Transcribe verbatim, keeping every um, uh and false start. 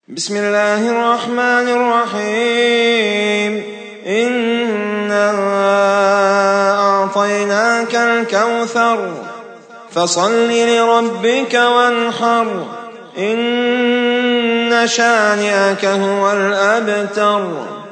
بسم الله الرحمن الرحيم إنا أعطيناك الكوثر فصل لربك وانحر إن شانئك هو الأبتر.